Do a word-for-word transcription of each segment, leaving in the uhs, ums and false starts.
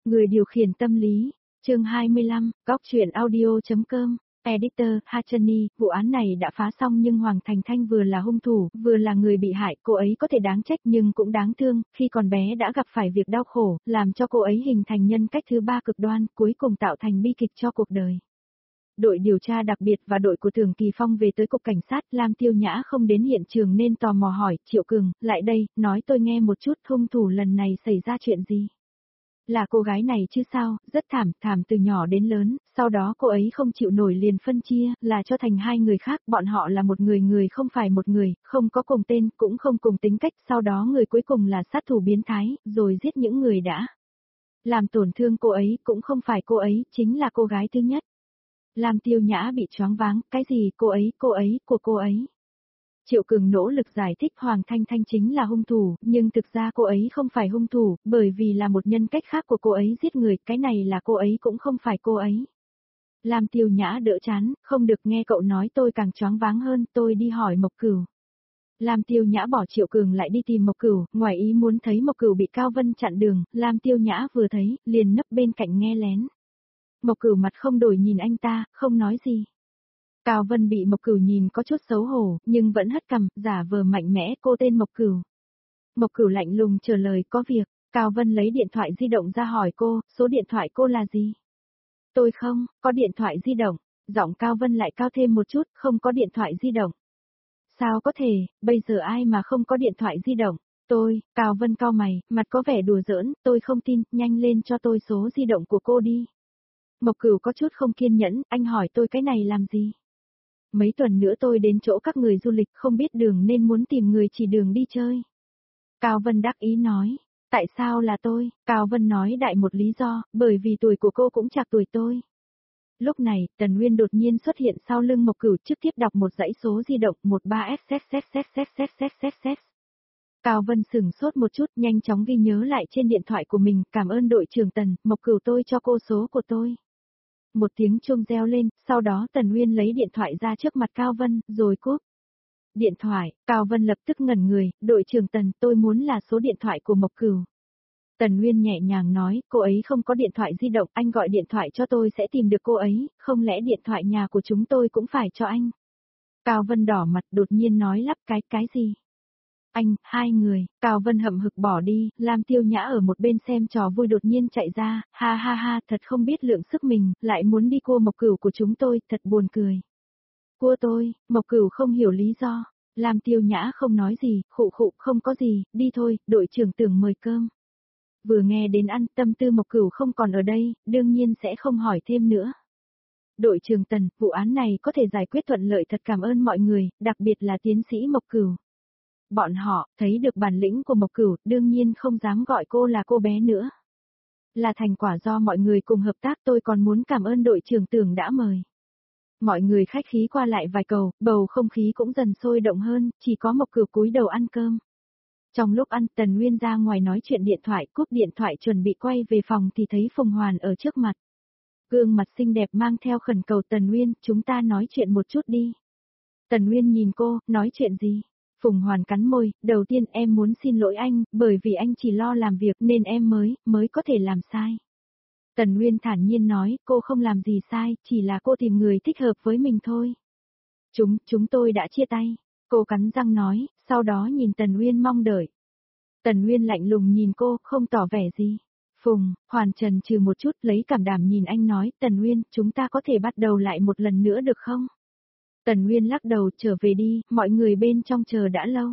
Người điều khiển tâm lý, chương hai mươi lăm, góc truyện audio.com, editor, Hachani, vụ án này đã phá xong nhưng Hoàng Thành Thanh vừa là hung thủ, vừa là người bị hại, cô ấy có thể đáng trách nhưng cũng đáng thương, khi còn bé đã gặp phải việc đau khổ, làm cho cô ấy hình thành nhân cách thứ ba cực đoan, cuối cùng tạo thành bi kịch cho cuộc đời. Đội điều tra đặc biệt và đội của Thường Kỳ Phong về tới cục cảnh sát, Lam Tiêu Nhã không đến hiện trường nên tò mò hỏi, Triệu Cường, lại đây, nói tôi nghe một chút hung thủ lần này xảy ra chuyện gì. Là cô gái này chứ sao, rất thảm, thảm từ nhỏ đến lớn, sau đó cô ấy không chịu nổi liền phân chia, là cho thành hai người khác, bọn họ là một người người không phải một người, không có cùng tên, cũng không cùng tính cách, sau đó người cuối cùng là sát thủ biến thái, rồi giết những người đã làm tổn thương cô ấy, cũng không phải cô ấy, chính là cô gái thứ nhất. Lam Tiêu Nhã bị choáng váng, cái gì, cô ấy, cô ấy, của cô ấy. Triệu Cường nỗ lực giải thích Hoàng Thanh Thanh chính là hung thủ, nhưng thực ra cô ấy không phải hung thủ, bởi vì là một nhân cách khác của cô ấy giết người, cái này là cô ấy cũng không phải cô ấy. Lam Tiêu Nhã đỡ chán, không được nghe cậu nói tôi càng choáng váng hơn, tôi đi hỏi Mộc Cửu. Lam Tiêu Nhã bỏ Triệu Cường lại đi tìm Mộc Cửu, ngoài ý muốn thấy Mộc Cửu bị Cao Vân chặn đường, Lam Tiêu Nhã vừa thấy, liền nấp bên cạnh nghe lén. Mộc Cửu mặt không đổi nhìn anh ta, không nói gì. Cao Vân bị Mộc Cửu nhìn có chút xấu hổ, nhưng vẫn hất cằm, giả vờ mạnh mẽ, cô tên Mộc Cửu. Mộc Cửu lạnh lùng trả lời, có việc. Cao Vân lấy điện thoại di động ra hỏi cô, số điện thoại cô là gì? Tôi không, có điện thoại di động. Giọng Cao Vân lại cao thêm một chút, không có điện thoại di động. Sao có thể, bây giờ ai mà không có điện thoại di động? Tôi, Cao Vân cau mày, mặt có vẻ đùa giỡn, tôi không tin, nhanh lên cho tôi số di động của cô đi. Mộc Cửu có chút không kiên nhẫn, anh hỏi tôi cái này làm gì? Mấy tuần nữa tôi đến chỗ các người du lịch không biết đường nên muốn tìm người chỉ đường đi chơi. Cao Vân đắc ý nói, tại sao là tôi? Cao Vân nói đại một lý do, bởi vì tuổi của cô cũng chạc tuổi tôi. Lúc này, Tần Nguyên đột nhiên xuất hiện sau lưng Mộc Cửu trước tiếp đọc một dãy số di động một ba S S S S S S S S S. Cao Vân sửng sốt một chút nhanh chóng ghi nhớ lại trên điện thoại của mình, cảm ơn đội trưởng Tần, Mộc Cửu tôi cho cô số của tôi. Một tiếng chuông reo lên, sau đó Tần Nguyên lấy điện thoại ra trước mặt Cao Vân, rồi cúp. Điện thoại, Cao Vân lập tức ngẩn người, đội trưởng Tần, tôi muốn là số điện thoại của Mộc Cửu. Tần Nguyên nhẹ nhàng nói, cô ấy không có điện thoại di động, anh gọi điện thoại cho tôi sẽ tìm được cô ấy, không lẽ điện thoại nhà của chúng tôi cũng phải cho anh. Cao Vân đỏ mặt đột nhiên nói lắp cái, cái gì? Anh, hai người, Cao Vân hậm hực bỏ đi, Lam Tiêu Nhã ở một bên xem trò vui đột nhiên chạy ra, ha ha ha, thật không biết lượng sức mình, lại muốn đi cua Mộc Cửu của chúng tôi, thật buồn cười. Cua tôi, Mộc Cửu không hiểu lý do, Lam Tiêu Nhã không nói gì, khụ khụ, không có gì, đi thôi, đội trưởng Tưởng mời cơm. Vừa nghe đến ăn, tâm tư Mộc Cửu không còn ở đây, đương nhiên sẽ không hỏi thêm nữa. Đội trưởng Tần, vụ án này có thể giải quyết thuận lợi thật cảm ơn mọi người, đặc biệt là tiến sĩ Mộc Cửu. Bọn họ, thấy được bản lĩnh của Mộc Cửu, đương nhiên không dám gọi cô là cô bé nữa. Là thành quả do mọi người cùng hợp tác, tôi còn muốn cảm ơn đội trưởng Tưởng đã mời. Mọi người khách khí qua lại vài câu, bầu không khí cũng dần sôi động hơn, chỉ có Mộc Cửu cúi đầu ăn cơm. Trong lúc ăn, Tần Nguyên ra ngoài nói chuyện điện thoại, cúp điện thoại chuẩn bị quay về phòng thì thấy Phùng Hoàn ở trước mặt. Gương mặt xinh đẹp mang theo khẩn cầu Tần Nguyên, chúng ta nói chuyện một chút đi. Tần Nguyên nhìn cô, nói chuyện gì? Phùng Hoàn cắn môi, đầu tiên em muốn xin lỗi anh, bởi vì anh chỉ lo làm việc nên em mới, mới có thể làm sai. Tần Nguyên thản nhiên nói, cô không làm gì sai, chỉ là cô tìm người thích hợp với mình thôi. Chúng, chúng tôi đã chia tay. Cô cắn răng nói, sau đó nhìn Tần Nguyên mong đợi. Tần Nguyên lạnh lùng nhìn cô, không tỏ vẻ gì. Phùng, Hoàn trần trừ một chút lấy cảm đảm nhìn anh nói, Tần Nguyên, chúng ta có thể bắt đầu lại một lần nữa được không? Tần Nguyên lắc đầu, trở về đi, mọi người bên trong chờ đã lâu.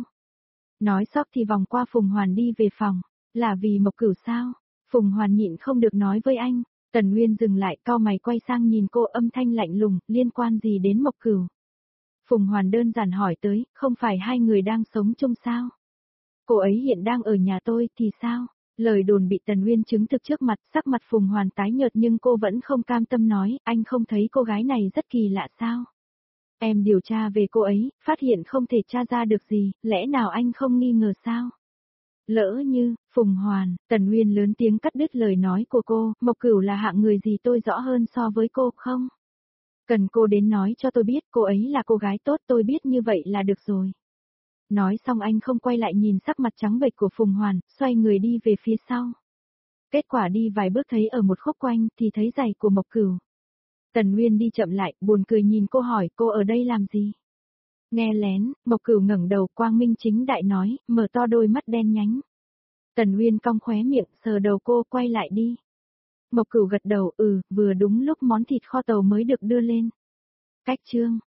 Nói sóc thì vòng qua Phùng Hoàn đi về phòng, là vì Mộc Cửu sao? Phùng Hoàn nhịn không được nói với anh. Tần Nguyên dừng lại, cau mày quay sang nhìn cô, âm thanh lạnh lùng, liên quan gì đến Mộc Cửu? Phùng Hoàn đơn giản hỏi tới, không phải hai người đang sống chung sao? Cô ấy hiện đang ở nhà tôi thì sao? Lời đồn bị Tần Nguyên chứng thực trước mặt, sắc mặt Phùng Hoàn tái nhợt nhưng cô vẫn không cam tâm nói, anh không thấy cô gái này rất kỳ lạ sao? Em điều tra về cô ấy, phát hiện không thể tra ra được gì, lẽ nào anh không nghi ngờ sao? Lỡ như, Phùng Hoàn, Tần Nguyên lớn tiếng cắt đứt lời nói của cô, Mộc Cửu là hạng người gì tôi rõ hơn so với cô không? Cần cô đến nói cho tôi biết cô ấy là cô gái tốt, tôi biết như vậy là được rồi. Nói xong anh không quay lại nhìn sắc mặt trắng bệch của Phùng Hoàn, xoay người đi về phía sau. Kết quả đi vài bước thấy ở một khúc quanh thì thấy giày của Mộc Cửu. Tần Nguyên đi chậm lại, buồn cười nhìn cô hỏi cô ở đây làm gì? Nghe lén, Mộc Cửu ngẩng đầu quang minh chính đại nói, mở to đôi mắt đen nhánh. Tần Nguyên cong khóe miệng, sờ đầu cô quay lại đi. Mộc Cửu gật đầu, ừ, vừa đúng lúc món thịt kho tàu mới được đưa lên. Cách chương.